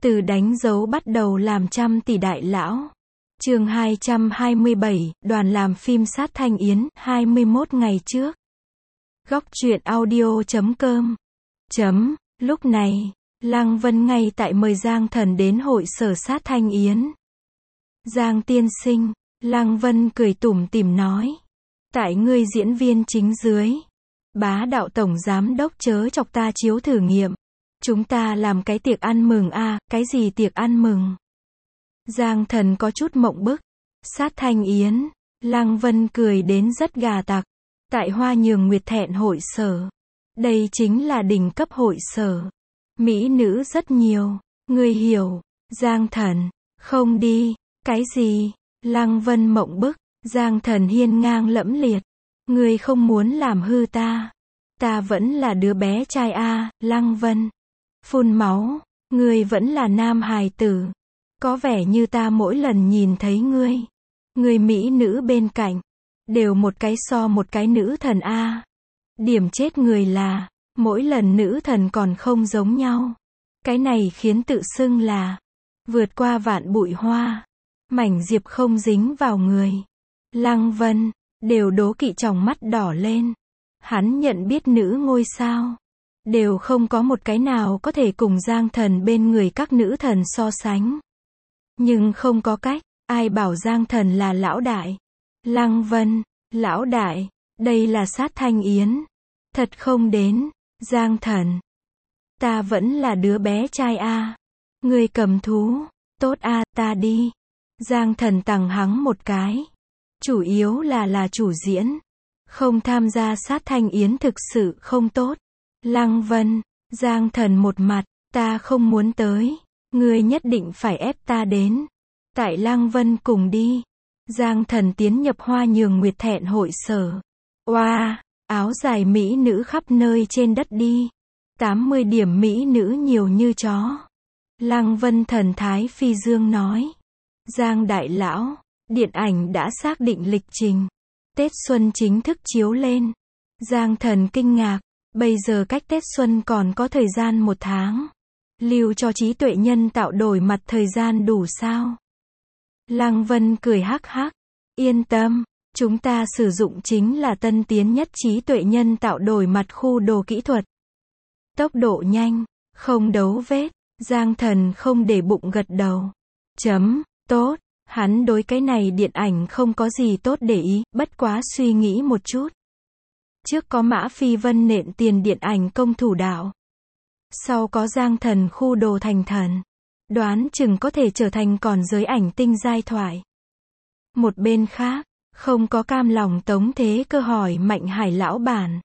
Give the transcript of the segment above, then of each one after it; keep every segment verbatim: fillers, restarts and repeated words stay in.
Từ đánh dấu bắt đầu làm trăm tỷ đại lão. Chương hai trăm hai mươi bảy, đoàn làm phim Sát Thanh Yến, hai mươi mốt ngày trước. Góc truyện audio chấm com. Chấm, lúc này, Lăng Vân ngay tại mời Giang Thần đến hội sở Sát Thanh Yến. Giang tiên sinh, Lăng Vân cười tủm tỉm nói. Tại ngươi diễn viên chính dưới. Bá đạo tổng giám đốc chớ chọc ta chiếu thử nghiệm. Chúng ta làm cái tiệc ăn mừng a, à, cái gì tiệc ăn mừng? Giang Thần có chút mộng bức. Sát Thanh Yến, Lăng Vân cười đến rất gà tặc. Tại Hoa Nhường Nguyệt Thẹn hội sở. Đây chính là đỉnh cấp hội sở. Mỹ nữ rất nhiều, ngươi hiểu. Giang Thần, không đi. Cái gì? Lăng Vân mộng bức. Giang Thần hiên ngang lẫm liệt. Ngươi không muốn làm hư ta. Ta vẫn là đứa bé trai a, à, Lăng Vân. Phun máu, ngươi vẫn là nam hài tử. Có vẻ như ta mỗi lần nhìn thấy ngươi, ngươi mỹ nữ bên cạnh, đều một cái so một cái nữ thần a. À. Điểm chết người là, mỗi lần nữ thần còn không giống nhau. Cái này khiến tự xưng là, vượt qua vạn bụi hoa, mảnh diệp không dính vào người. Lăng Vân, đều đố kỵ tròng mắt đỏ lên. Hắn nhận biết nữ ngôi sao. Đều không có một cái nào có thể cùng Giang Thần bên người các nữ thần so sánh. Nhưng không có cách, ai bảo Giang Thần là lão đại. Lăng Vân, lão đại, đây là Sát Thanh Yến. Thật không đến, Giang Thần. Ta vẫn là đứa bé trai a. À. Ngươi cầm thú, tốt a, à, ta đi. Giang Thần tằng hắng một cái. Chủ yếu là là chủ diễn. Không tham gia Sát Thanh Yến thực sự không tốt. Lăng Vân, Giang Thần một mặt, ta không muốn tới, ngươi nhất định phải ép ta đến. Tại Lăng Vân cùng đi. Giang Thần tiến nhập Hoa Nhường Nguyệt Thẹn hội sở. Oa, wow, áo dài mỹ nữ khắp nơi trên đất đi. tám mươi điểm mỹ nữ nhiều như chó. Lăng Vân thần thái phi dương nói. Giang đại lão, điện ảnh đã xác định lịch trình. Tết Xuân chính thức chiếu lên. Giang Thần kinh ngạc. Bây giờ cách Tết Xuân còn có thời gian một tháng. Lưu cho trí tuệ nhân tạo đổi mặt thời gian đủ sao? Lăng Vân cười hắc hắc. Yên tâm, chúng ta sử dụng chính là tân tiến nhất trí tuệ nhân tạo đổi mặt khu đồ kỹ thuật. Tốc độ nhanh, không đấu vết. Giang Thần không để bụng gật đầu. Chấm, tốt. Hắn đối cái này điện ảnh không có gì tốt để ý, bất quá suy nghĩ một chút. Trước có Mã Phi Vân nện tiền điện ảnh công thủ đạo. Sau có Giang Thần khu đồ thành thần. Đoán chừng có thể trở thành còn giới ảnh tinh giai thoại. Một bên khác, không có cam lòng Tống Thế Cơ hỏi Mạnh Hải lão bản.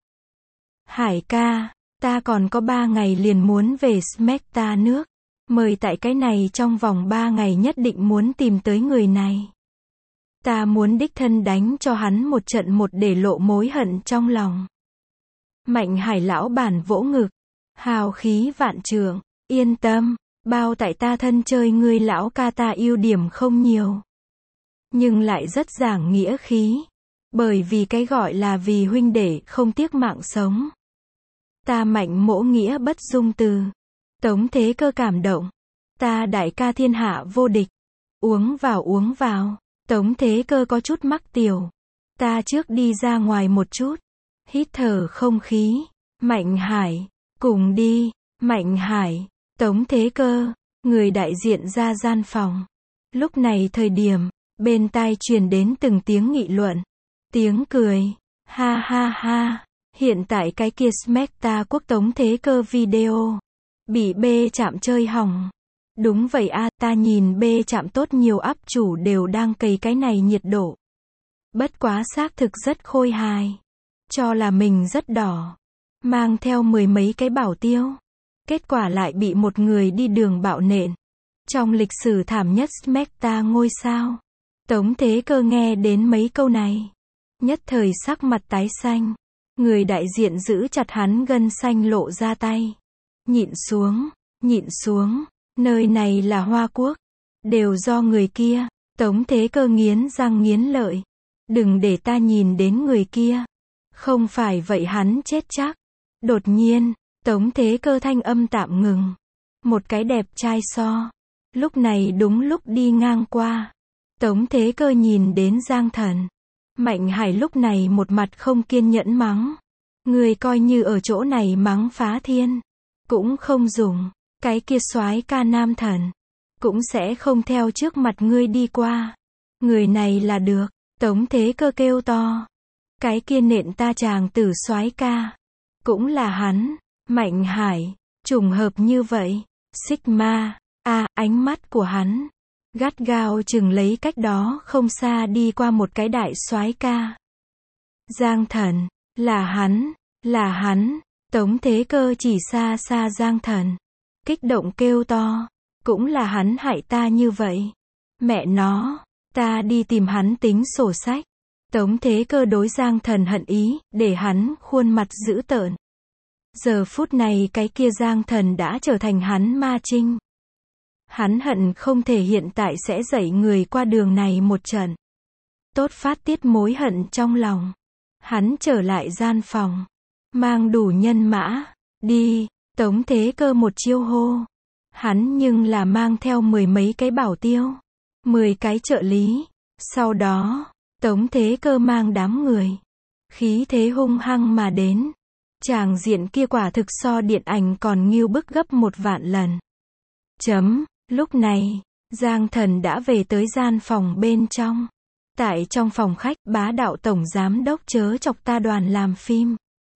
Hải ca, ta còn có ba ngày liền muốn về Smecta nước. Mời tại cái này trong vòng ba ngày nhất định muốn tìm tới người này. Ta muốn đích thân đánh cho hắn một trận một để lộ mối hận trong lòng. Mạnh Hải lão bản vỗ ngực. Hào khí vạn trượng. Yên tâm, bao tại ta thân chơi ngươi lão ca ta ưu điểm không nhiều. Nhưng lại rất giảng nghĩa khí. Bởi vì cái gọi là vì huynh đệ không tiếc mạng sống. Ta Mạnh mỗ nghĩa bất dung từ. Tống Thế Cơ cảm động. Ta đại ca thiên hạ vô địch. Uống vào uống vào. Tống Thế Cơ có chút mắc tiểu. Ta trước đi ra ngoài một chút. Hít thở không khí. Mạnh Hải, cùng đi. Mạnh Hải, Tống Thế Cơ, người đại diện ra gian phòng. Lúc này thời điểm, bên tai truyền đến từng tiếng nghị luận. Tiếng cười. Ha ha ha. Hiện tại cái kia Smecta quốc Tống Thế Cơ video. Bị bê chạm chơi hỏng. Đúng vậy a, à, ta nhìn bê chạm tốt nhiều áp chủ đều đang cày cái này nhiệt độ. Bất quá xác thực rất khôi hài. Cho là mình rất đỏ. Mang theo mười mấy cái bảo tiêu. Kết quả lại bị một người đi đường bạo nện. Trong lịch sử thảm nhất Smecta ngôi sao. Tống Thế Cơ nghe đến mấy câu này. Nhất thời sắc mặt tái xanh. Người đại diện giữ chặt hắn gân xanh lộ ra tay. Nhịn xuống, nhịn xuống. Nơi này là Hoa Quốc. Đều do người kia. Tống Thế Cơ nghiến răng nghiến lợi. Đừng để ta nhìn đến người kia. Không phải vậy hắn chết chắc. Đột nhiên, Tống Thế Cơ thanh âm tạm ngừng. một cái đẹp trai so. Lúc này đúng lúc đi ngang qua. Tống Thế Cơ nhìn đến Giang Thần. Mạnh Hải lúc này một mặt không kiên nhẫn mắng. Người coi như ở chỗ này mắng phá thiên. Cũng không dùng. Cái kia soái ca nam thần. Cũng sẽ không theo trước mặt ngươi đi qua. Người này là được. Tống Thế Cơ kêu to. Cái kia nện ta chàng tử soái ca. Cũng là hắn. Mạnh Hải. Trùng hợp như vậy. Sigma. A, ánh mắt của hắn. Gắt gao chừng lấy cách đó không xa đi qua một cái đại soái ca. Giang Thần. Là hắn. Là hắn. Tống Thế Cơ chỉ xa xa Giang Thần. Kích động kêu to. Cũng là hắn hại ta như vậy. Mẹ nó. Ta đi tìm hắn tính sổ sách. Tống Thế Cơ đối Giang Thần hận ý, để hắn khuôn mặt dữ tợn. Giờ phút này cái kia Giang Thần đã trở thành hắn ma trinh. Hắn hận không thể hiện tại sẽ dạy người qua đường này một trận. Tốt phát tiết mối hận trong lòng. Hắn trở lại gian phòng. Mang đủ nhân mã. Đi. Tống Thế Cơ một chiêu hô. Hắn nhưng là mang theo mười mấy cái bảo tiêu. Mười cái trợ lý. Sau đó, Tống Thế Cơ mang đám người. Khí thế hung hăng mà đến. Tràng diện kia quả thực so điện ảnh còn nghiêu bức gấp một vạn lần. Chấm. Lúc này, Giang Thần đã về tới gian phòng bên trong. Tại trong phòng khách, bá đạo tổng giám đốc chớ chọc ta đoàn làm phim.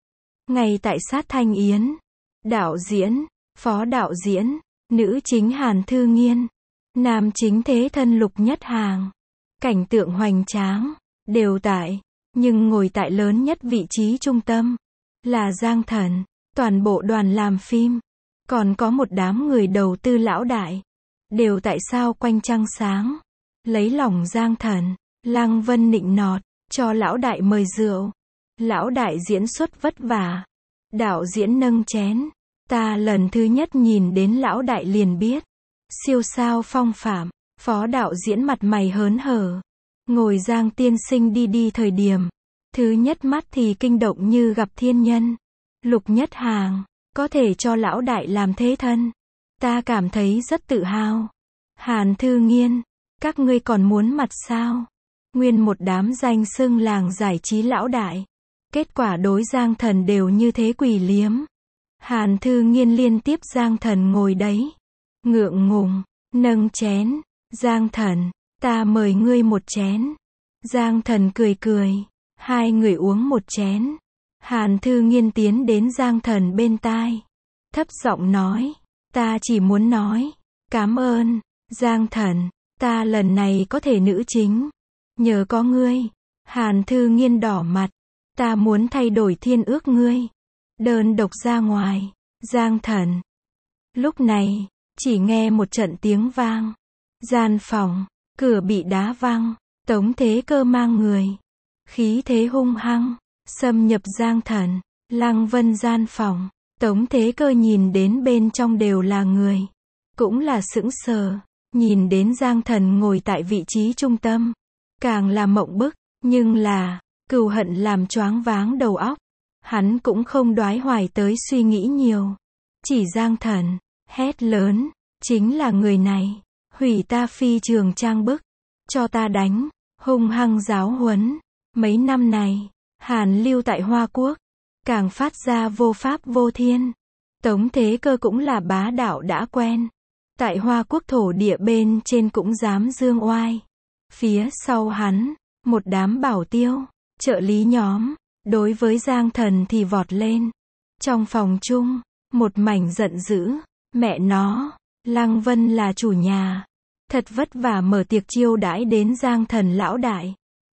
Ngay tại Sát Thanh Yến. Đạo diễn, phó đạo diễn, nữ chính Hàn Thư Nghiên, nam chính thế thân Lục Nhất Hàng. Cảnh tượng hoành tráng, đều tại, nhưng ngồi tại lớn nhất vị trí trung tâm, là Giang Thần, toàn bộ đoàn làm phim, còn có một đám người đầu tư lão đại, đều tại sao quanh trăng sáng, lấy lòng Giang Thần, Lăng Vân nịnh nọt, cho lão đại mời rượu, lão đại diễn xuất vất vả, đạo diễn nâng chén, ta lần thứ nhất nhìn đến lão đại liền biết, siêu sao phong phạm, phó đạo diễn mặt mày hớn hở, ngồi Giang tiên sinh đi đi thời điểm, thứ nhất mắt thì kinh động như gặp thiên nhân, Lục Nhất Hàng, có thể cho lão đại làm thế thân, ta cảm thấy rất tự hào. Hàn Thư Nghiên, các ngươi còn muốn mặt sao? Nguyên một đám danh xưng làng giải trí lão đại, kết quả đối Giang Thần đều như thế quỳ liếm. Hàn Thư Nghiên liên tiếp Giang Thần ngồi đấy, ngượng ngùng, nâng chén, Giang Thần, ta mời ngươi một chén. Giang Thần cười cười, hai người uống một chén. Hàn Thư Nghiên tiến đến Giang Thần bên tai, thấp giọng nói, ta chỉ muốn nói, cảm ơn, Giang Thần, ta lần này có thể nữ chính, nhờ có ngươi. Hàn Thư Nghiên đỏ mặt, ta muốn thay đổi thiên ước ngươi, đơn độc ra ngoài, Giang Thần. Lúc này, chỉ nghe một trận tiếng vang, gian phòng, cửa bị đá văng, Tống Thế Cơ mang người, khí thế hung hăng, xâm nhập Giang Thần, Lăng Vân gian phòng, Tống Thế Cơ nhìn đến bên trong đều là người, cũng là sững sờ, nhìn đến Giang Thần ngồi tại vị trí trung tâm, càng là mộng bức, nhưng là, cừu hận làm choáng váng đầu óc, hắn cũng không đoái hoài tới suy nghĩ nhiều, chỉ Giang Thần, hét lớn, chính là người này, hủy ta phi trường trang bức, cho ta đánh, hung hăng giáo huấn, mấy năm này, Hàn lưu tại Hoa Quốc, càng phát ra vô pháp vô thiên, Tống Thế Cơ cũng là bá đạo đã quen, tại Hoa Quốc thổ địa bên trên cũng dám dương oai, phía sau hắn, một đám bảo tiêu, trợ lý nhóm, đối với Giang Thần thì vọt lên, trong phòng chung, một mảnh giận dữ, mẹ nó, Lăng Vân là chủ nhà, thật vất vả mở tiệc chiêu đãi đến Giang Thần lão đại.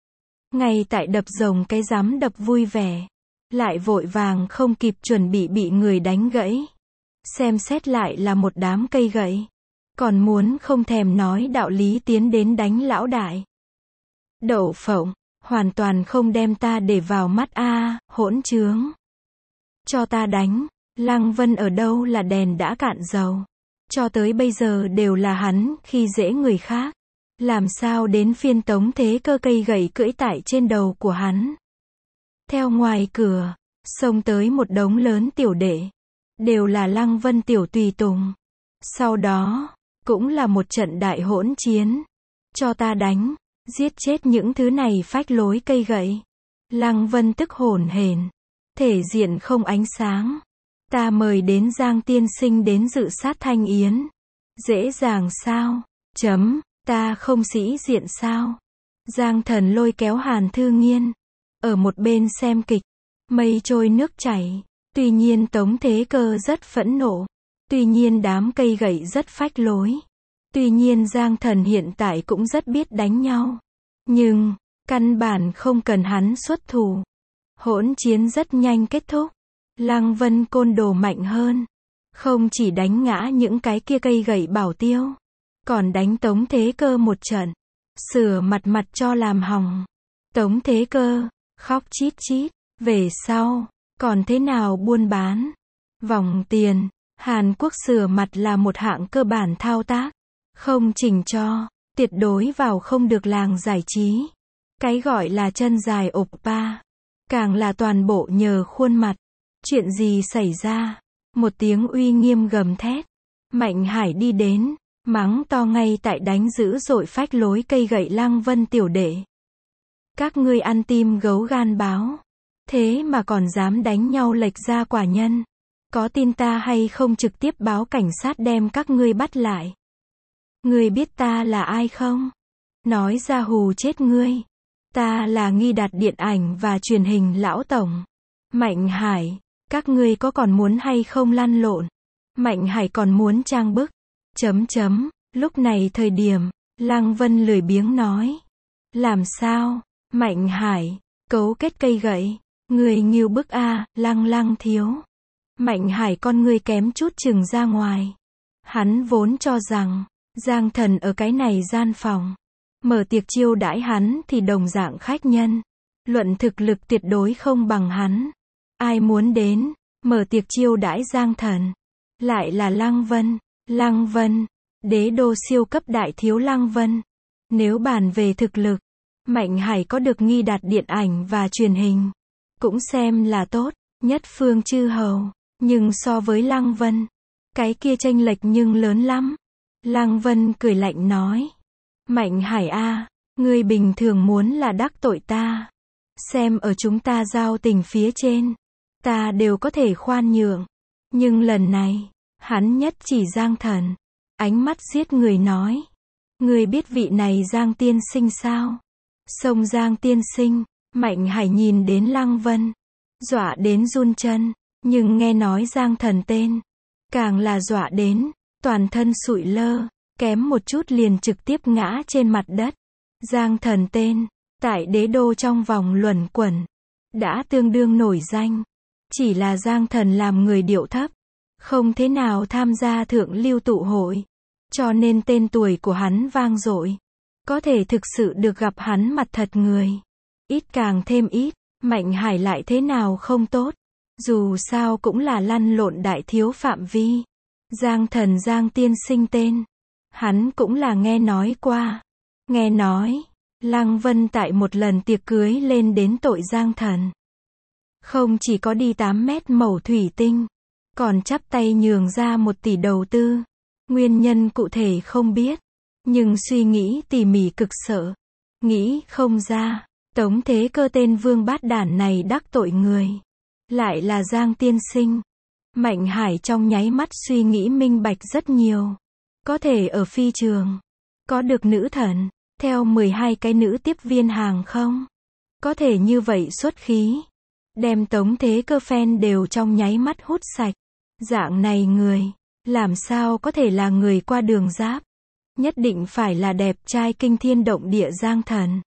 Ngay tại đập rồng cái rắm đập vui vẻ, lại vội vàng không kịp chuẩn bị bị người đánh gãy. Xem xét lại là một đám cây gậy, còn muốn không thèm nói đạo lý tiến đến đánh lão đại. Đậu phộng, hoàn toàn không đem ta để vào mắt a, à, hỗn trướng. Cho ta đánh, Lăng Vân ở đâu là đèn đã cạn dầu. Cho tới bây giờ đều là hắn khi dễ người khác. Làm sao đến phiên Tống Thế Cơ cây gậy cưỡi tại trên đầu của hắn. Theo ngoài cửa, xông tới một đống lớn tiểu đệ. Đều là Lăng Vân tiểu tùy tùng. Sau đó, cũng là một trận đại hỗn chiến. Cho ta đánh, giết chết những thứ này phách lối cây gậy. Lăng Vân tức hổn hển, thể diện không ánh sáng. Ta mời đến Giang tiên sinh đến dự sát thanh yến. Dễ dàng sao? Chấm, ta không sĩ diện sao? Giang Thần lôi kéo Hàn Thư Nghiên. Ở một bên xem kịch. Mây trôi nước chảy. Tuy nhiên Tống Thế Cơ rất phẫn nộ. Tuy nhiên đám cây gậy rất phách lối. Tuy nhiên Giang Thần hiện tại cũng rất biết đánh nhau. Nhưng, căn bản không cần hắn xuất thủ. Hỗn chiến rất nhanh kết thúc. Lăng Vân côn đồ mạnh hơn. Không chỉ đánh ngã những cái kia cây gậy bảo tiêu. Còn đánh Tống Thế Cơ một trận. Sửa mặt mặt cho làm hỏng. Tống Thế Cơ, khóc chít chít. Về sau, còn thế nào buôn bán? Vòng tiền. Hàn Quốc sửa mặt là một hạng cơ bản thao tác. Không chỉnh cho. Tuyệt đối vào không được làng giải trí. Cái gọi là chân dài oppa. Càng là toàn bộ nhờ khuôn mặt. Chuyện gì xảy ra? Một tiếng uy nghiêm gầm thét. Mạnh Hải đi đến. Mắng to ngay tại đánh dữ dội phách lối cây gậy Lăng Vân tiểu đệ. Các ngươi ăn tim gấu gan báo. Thế mà còn dám đánh nhau lệch ra quả nhân. Có tin ta hay không trực tiếp báo cảnh sát đem các ngươi bắt lại. Ngươi biết ta là ai không? Nói ra hù chết ngươi. Ta là Nghi Đạt điện ảnh và truyền hình lão tổng. Mạnh Hải, các ngươi có còn muốn hay không lăn lộn? Mạnh Hải còn muốn trang bức. Chấm chấm, lúc này thời điểm, Lăng Vân lười biếng nói. Làm sao? Mạnh Hải, cấu kết cây gậy. Người nghiêu bức a, Lăng Lăng thiếu. Mạnh Hải con ngươi kém chút chừng ra ngoài. Hắn vốn cho rằng, Giang Thần ở cái này gian phòng. Mở tiệc chiêu đãi hắn thì đồng dạng khách nhân. Luận thực lực tuyệt đối không bằng hắn. Ai muốn đến, mở tiệc chiêu đãi Giang Thần. Lại là Lăng Vân. Lăng Vân, đế đô siêu cấp đại thiếu Lăng Vân. Nếu bàn về thực lực, Mạnh Hải có được Nghi Đạt điện ảnh và truyền hình. Cũng xem là tốt, nhất phương chư hầu. Nhưng so với Lăng Vân, cái kia chênh lệch nhưng lớn lắm. Lăng Vân cười lạnh nói. Mạnh Hải a, ngươi bình thường muốn là đắc tội ta. Xem ở chúng ta giao tình phía trên. Ta đều có thể khoan nhượng. Nhưng lần này, hắn nhất chỉ Giang Thần. Ánh mắt giết người nói. Ngươi biết vị này Giang tiên sinh sao? Sông Giang tiên sinh. Mạnh Hải nhìn đến Lăng Vân. Dọa đến run chân. Nhưng nghe nói Giang Thần tên. Càng là dọa đến. Toàn thân sụi lơ. Kém một chút liền trực tiếp ngã trên mặt đất. Giang Thần tên. Tại đế đô trong vòng luẩn quẩn. Đã tương đương nổi danh. Chỉ là Giang Thần làm người điệu thấp. Không thế nào tham gia thượng lưu tụ hội. Cho nên tên tuổi của hắn vang dội. Có thể thực sự được gặp hắn mặt thật người. Ít càng thêm ít. Mạnh Hải lại thế nào không tốt. Dù sao cũng là lăn lộn đại thiếu phạm vi. Giang Thần Giang tiên sinh tên. Hắn cũng là nghe nói qua. Nghe nói. Lăng Vân tại một lần tiệc cưới lên đến tội Giang Thần. Không chỉ có đi tám mét mẩu thủy tinh. Còn chắp tay nhường ra một tỷ đầu tư. Nguyên nhân cụ thể không biết. Nhưng suy nghĩ tỉ mỉ cực sợ. Nghĩ không ra. Tống Thế Cơ tên vương bát đản này đắc tội người. Lại là Giang tiên sinh. Mạnh Hải trong nháy mắt suy nghĩ minh bạch rất nhiều. Có thể ở phi trường. Có được nữ thần. Theo mười hai cái nữ tiếp viên hàng không? Có thể như vậy xuất khí. Đem Tống Thế Cơ fan đều trong nháy mắt hút sạch. Dạng này người. Làm sao có thể là người qua đường giáp. Nhất định phải là đẹp trai kinh thiên động địa Giang Thần.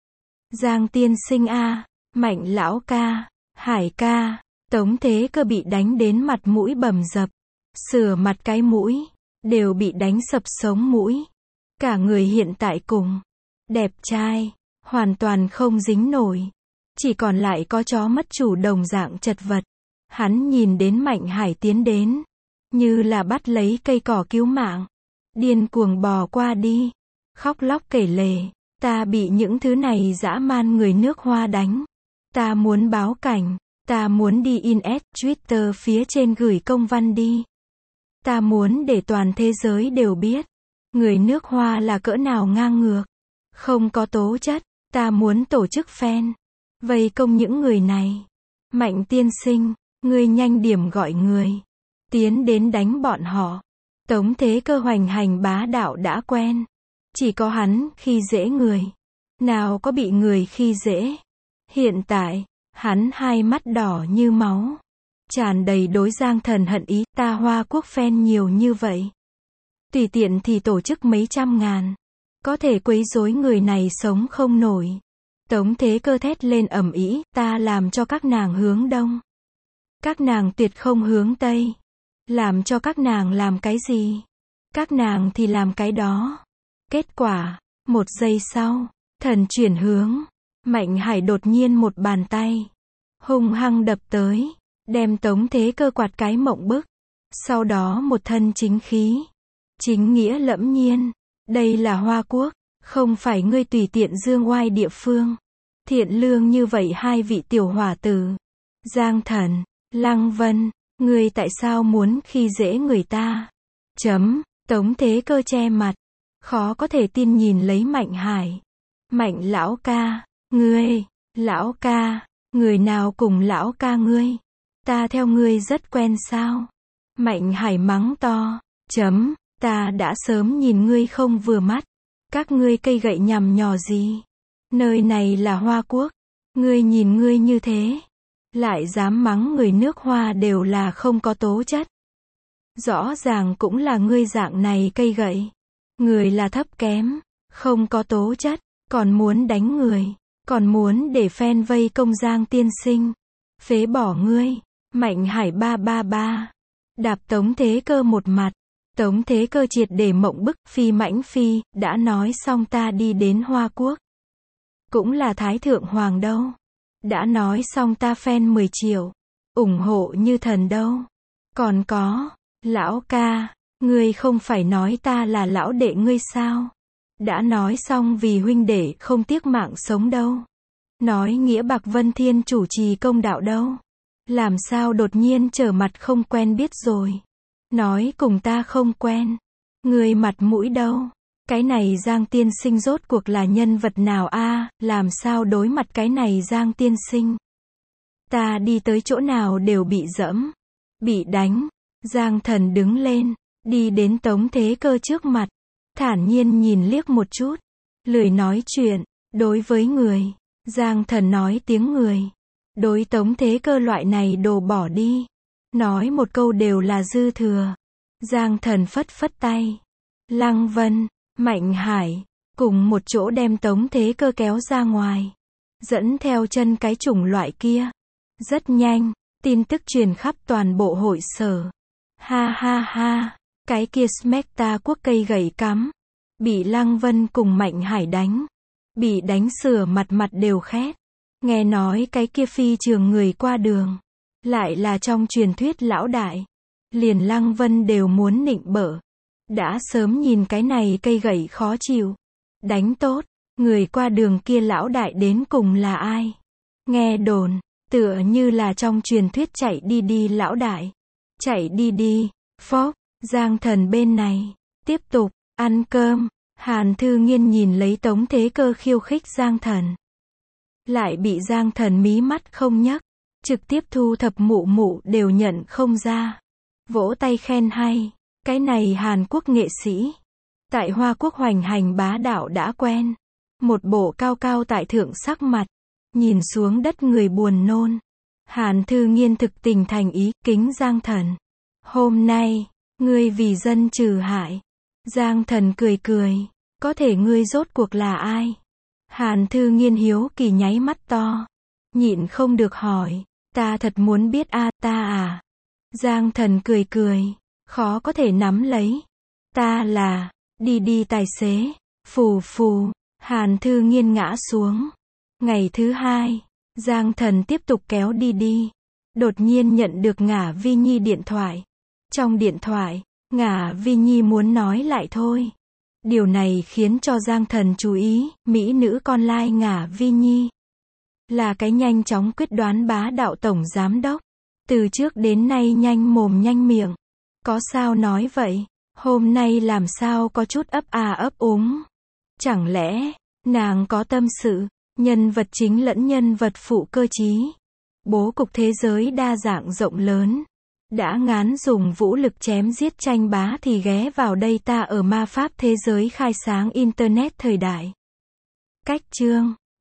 Giang tiên sinh a, Mạnh lão ca, Hải ca. Tống Thế Cơ bị đánh đến mặt mũi bầm dập. Sửa mặt cái mũi. Đều bị đánh sập sống mũi. Cả người hiện tại cùng. Đẹp trai. Hoàn toàn không dính nổi. Chỉ còn lại có chó mất chủ đồng dạng chật vật. Hắn nhìn đến Mạnh Hải tiến đến. Như là bắt lấy cây cỏ cứu mạng. Điên cuồng bò qua đi. Khóc lóc kể lể. Ta bị những thứ này dã man người nước Hoa đánh. Ta muốn báo cảnh. Ta muốn đi in ét Twitter phía trên gửi công văn đi. Ta muốn để toàn thế giới đều biết, người nước Hoa là cỡ nào ngang ngược, không có tố chất. Ta muốn tổ chức fan, vây công những người này. Mạnh tiên sinh, ngươi nhanh điểm gọi người, tiến đến đánh bọn họ. Tống Thế Cơ hoành hành bá đạo đã quen. Chỉ có hắn khi dễ người. Nào có bị người khi dễ. Hiện tại, hắn hai mắt đỏ như máu. Tràn đầy đối Giang Thần hận ý. Ta Hoa Quốc fan nhiều như vậy. Tùy tiện thì tổ chức mấy trăm ngàn. Có thể quấy rối người này sống không nổi. Tống Thế Cơ thét lên ầm ĩ, ta làm cho các nàng hướng đông. Các nàng tuyệt không hướng tây. Làm cho các nàng làm cái gì? Các nàng thì làm cái đó. Kết quả, một giây sau, thần chuyển hướng. Mạnh Hải đột nhiên một bàn tay. Hung hăng đập tới. Đem Tống Thế Cơ quạt cái mộng bức. Sau đó một thân chính khí. Chính nghĩa lẫm nhiên. Đây là Hoa Quốc. Không phải ngươi tùy tiện dương oai địa phương. Thiện lương như vậy hai vị tiểu hỏa tử. Giang Thần, Lăng Vân, ngươi tại sao muốn khi dễ người ta? Chấm, Tống Thế Cơ che mặt. Khó có thể tin nhìn lấy Mạnh Hải. Mạnh lão ca, ngươi, lão ca, người nào cùng lão ca ngươi? Ta theo ngươi rất quen sao? Mạnh Hải mắng to. Chấm, ta đã sớm nhìn ngươi không vừa mắt. Các ngươi cây gậy nhằm nhò gì? Nơi này là Hoa Quốc. Ngươi nhìn ngươi như thế. Lại dám mắng người nước Hoa đều là không có tố chất. Rõ ràng cũng là ngươi dạng này cây gậy. Người là thấp kém. Không có tố chất. Còn muốn đánh người. Còn muốn để fan vây công Giang tiên sinh. Phế bỏ ngươi. Mạnh Hải ba ba ba. Đạp Tống Thế Cơ một mặt. Tống Thế Cơ triệt để mộng bức. Phi Mãnh Phi, đã nói xong ta đi đến Hoa Quốc. Cũng là Thái Thượng Hoàng đâu. Đã nói xong ta fan mười triệu. ủng hộ như thần đâu. Còn có, lão ca, ngươi không phải nói ta là lão đệ ngươi sao? Đã nói xong vì huynh đệ không tiếc mạng sống đâu. Nói nghĩa bạc Vân Thiên chủ trì công đạo đâu. Làm sao đột nhiên trở mặt không quen biết rồi. Nói cùng ta không quen. Ngươi mặt mũi đâu? Cái này Giang tiên sinh rốt cuộc là nhân vật nào a? À, làm sao đối mặt cái này Giang tiên sinh? Ta đi tới chỗ nào đều bị dẫm, bị đánh. Giang Thần đứng lên, đi đến Tống Thế Cơ trước mặt, thản nhiên nhìn liếc một chút, lười nói chuyện. Đối với người, Giang Thần nói tiếng người. Đối Tống Thế Cơ loại này đồ bỏ đi. Nói một câu đều là dư thừa. Giang Thần phất phất tay. Lăng Vân, Mạnh Hải, cùng một chỗ đem Tống Thế Cơ kéo ra ngoài. Dẫn theo chân cái chủng loại kia. Rất nhanh, tin tức truyền khắp toàn bộ hội sở. Ha ha ha, cái kia Smecta quốc cây gậy cắm. Bị Lăng Vân cùng Mạnh Hải đánh. Bị đánh sửa mặt mặt đều khét. Nghe nói cái kia phi trường người qua đường. Lại là trong truyền thuyết lão đại. Liền Lăng Vân đều muốn nịnh bợ. Đã sớm nhìn cái này cây gậy khó chịu. Đánh tốt, người qua đường kia lão đại đến cùng là ai? Nghe đồn, tựa như là trong truyền thuyết chạy đi đi lão đại. Chạy đi đi, phốc, Giang Thần bên này. Tiếp tục, ăn cơm. Hàn Thư Nghiên nhìn lấy Tống Thế Cơ khiêu khích Giang Thần. Lại bị Giang Thần mí mắt không nhấc. Trực tiếp thu thập mụ mụ đều nhận không ra. Vỗ tay khen hay. Cái này Hàn Quốc nghệ sĩ. Tại Hoa Quốc hoành hành bá đạo đã quen. Một bộ cao cao tại thượng sắc mặt. Nhìn xuống đất người buồn nôn. Hàn Thư Nghiên thực tình thành ý, kính Giang Thần. Hôm nay, ngươi vì dân trừ hại. Giang Thần cười cười. Có thể ngươi rốt cuộc là ai? Hàn Thư Nghiên hiếu kỳ nháy mắt to. Nhịn không được hỏi. Ta thật muốn biết a, ta à. Giang Thần cười cười. Khó có thể nắm lấy. Ta là, đi đi tài xế. Phù phù. Hàn Thư Nghiên ngã xuống. Ngày thứ hai, Giang Thần tiếp tục kéo đi đi. Đột nhiên nhận được Ngả Vi Nhi điện thoại. Trong điện thoại, Ngả Vi Nhi muốn nói lại thôi. Điều này khiến cho Giang Thần chú ý, mỹ nữ con lai Ngả Vi Nhi. Là cái nhanh chóng quyết đoán bá đạo tổng giám đốc. Từ trước đến nay nhanh mồm nhanh miệng. Có sao nói vậy? Hôm nay làm sao có chút ấp à ấp úng? Chẳng lẽ, nàng có tâm sự, nhân vật chính lẫn nhân vật phụ cơ chí? Bố cục thế giới đa dạng rộng lớn. Đã ngán dùng vũ lực chém giết tranh bá thì ghé vào đây ta ở ma pháp thế giới khai sáng Internet thời đại. Cách chương